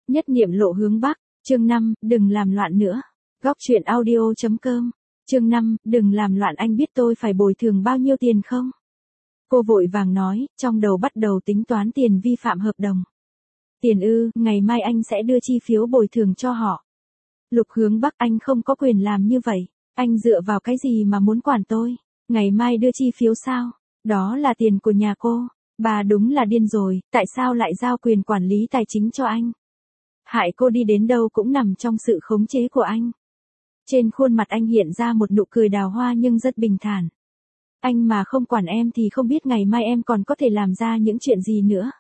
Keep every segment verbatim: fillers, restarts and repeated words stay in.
Nhất niệm lộ hướng Bắc, chương năm, đừng làm loạn nữa. Góc truyện audio chấm com. Chương năm, đừng làm loạn, anh biết tôi phải bồi thường bao nhiêu tiền không? Cô vội vàng nói, trong đầu bắt đầu tính toán tiền vi phạm hợp đồng. Tiền ư, ngày mai anh sẽ đưa chi phiếu bồi thường cho họ. Lục Hướng Bắc, anh không có quyền làm như vậy. Anh dựa vào cái gì mà muốn quản tôi? Ngày mai đưa chi phiếu sao? Đó là tiền của nhà cô. Bà đúng là điên rồi, tại sao lại giao quyền quản lý tài chính cho anh? Hại cô đi đến đâu cũng nằm trong sự khống chế của anh. Trên khuôn mặt anh hiện ra một nụ cười đào hoa nhưng rất bình thản. Anh mà không quản em thì không biết ngày mai em còn có thể làm ra những chuyện gì nữa.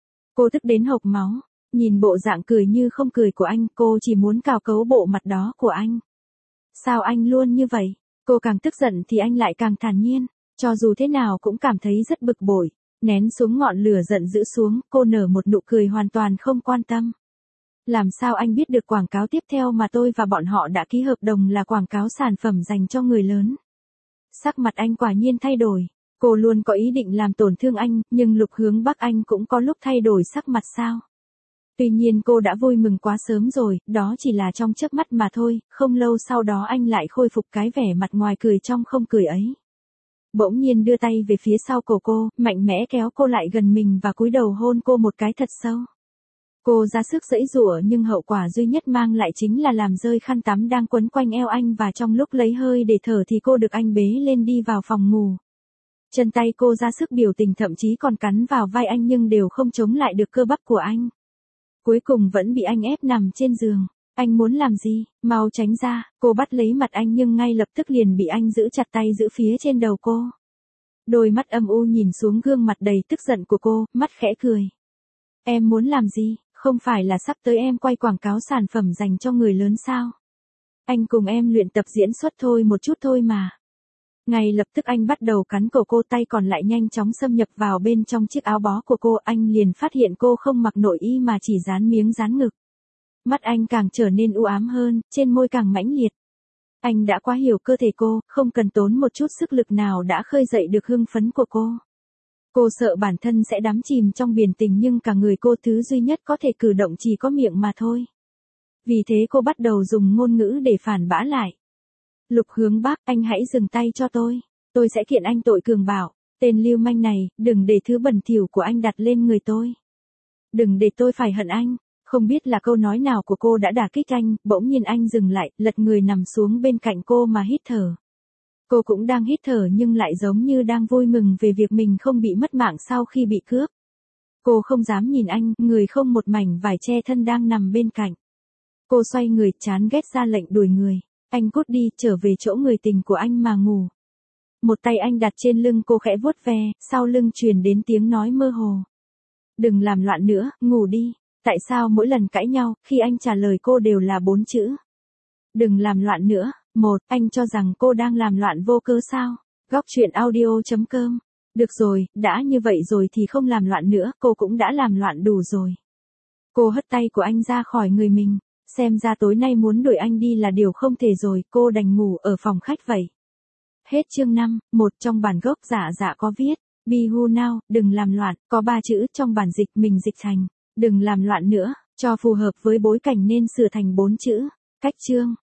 Cô tức đến hộc máu, nhìn bộ dạng cười như không cười của anh, cô chỉ muốn cào cấu bộ mặt đó của anh. Sao anh luôn như vậy? Cô càng tức giận thì anh lại càng thản nhiên, cho dù thế nào cũng cảm thấy rất bực bội. Nén xuống ngọn lửa giận dữ xuống, cô nở một nụ cười hoàn toàn không quan tâm. Làm sao anh biết được quảng cáo tiếp theo mà tôi và bọn họ đã ký hợp đồng là quảng cáo sản phẩm dành cho người lớn? Sắc mặt anh quả nhiên thay đổi. Cô luôn có ý định làm tổn thương anh, nhưng Lục Hướng Bắc anh cũng có lúc thay đổi sắc mặt sao? Tuy nhiên cô đã vui mừng quá sớm rồi, đó chỉ là trong chớp mắt mà thôi, không lâu sau đó anh lại khôi phục cái vẻ mặt ngoài cười trong không cười ấy. Bỗng nhiên đưa tay về phía sau cổ cô, mạnh mẽ kéo cô lại gần mình và cúi đầu hôn cô một cái thật sâu. Cô ra sức giãy giụa nhưng hậu quả duy nhất mang lại chính là làm rơi khăn tắm đang quấn quanh eo anh, và trong lúc lấy hơi để thở thì cô được anh bế lên đi vào phòng ngủ. Chân tay cô ra sức biểu tình, thậm chí còn cắn vào vai anh nhưng đều không chống lại được cơ bắp của anh. Cuối cùng vẫn bị anh ép nằm trên giường. Anh muốn làm gì? Mau tránh ra. Cô bắt lấy mặt anh nhưng ngay lập tức liền bị anh giữ chặt tay giữ phía trên đầu cô. Đôi mắt âm u nhìn xuống gương mặt đầy tức giận của cô, mắt khẽ cười. Em muốn làm gì? Không phải là sắp tới em quay quảng cáo sản phẩm dành cho người lớn sao? Anh cùng em luyện tập diễn xuất thôi, một chút thôi mà. Ngay lập tức anh bắt đầu cắn cổ cô, tay còn lại nhanh chóng xâm nhập vào bên trong chiếc áo bó của cô. Anh liền phát hiện cô không mặc nội y mà chỉ dán miếng dán ngực. Mắt anh càng trở nên u ám hơn, trên môi càng mãnh liệt. Anh đã quá hiểu cơ thể cô, không cần tốn một chút sức lực nào đã khơi dậy được hưng phấn của cô. Cô sợ bản thân sẽ đắm chìm trong biển tình nhưng cả người cô thứ duy nhất có thể cử động chỉ có miệng mà thôi. Vì thế cô bắt đầu dùng ngôn ngữ để phản bác lại. Lục Hướng Bắc, anh hãy dừng tay cho tôi. Tôi sẽ kiện anh tội cường bạo. Tên lưu manh này, đừng để thứ bẩn thỉu của anh đặt lên người tôi. Đừng để tôi phải hận anh. Không biết là câu nói nào của cô đã đả kích anh, bỗng nhiên anh dừng lại, lật người nằm xuống bên cạnh cô mà hít thở. Cô cũng đang hít thở nhưng lại giống như đang vui mừng về việc mình không bị mất mạng sau khi bị cướp. Cô không dám nhìn anh, người không một mảnh vải che thân đang nằm bên cạnh. Cô xoay người, chán ghét ra lệnh đuổi người. Anh cút đi, trở về chỗ người tình của anh mà ngủ. Một tay anh đặt trên lưng cô khẽ vuốt ve, sau lưng truyền đến tiếng nói mơ hồ. Đừng làm loạn nữa, ngủ đi. Tại sao mỗi lần cãi nhau, khi anh trả lời cô đều là bốn chữ? Đừng làm loạn nữa. Một, anh cho rằng cô đang làm loạn vô cớ sao? Góc truyện audio chấm com. Được rồi, đã như vậy rồi thì không làm loạn nữa, cô cũng đã làm loạn đủ rồi. Cô hất tay của anh ra khỏi người mình. Xem ra tối nay muốn đuổi anh đi là điều không thể rồi, cô đành ngủ ở phòng khách vậy. Hết chương năm, một trong bản gốc Dạ Dạ có viết, Be who now, đừng làm loạn, có ba chữ, trong bản dịch mình dịch thành, đừng làm loạn nữa, cho phù hợp với bối cảnh nên sửa thành bốn chữ. Cách chương.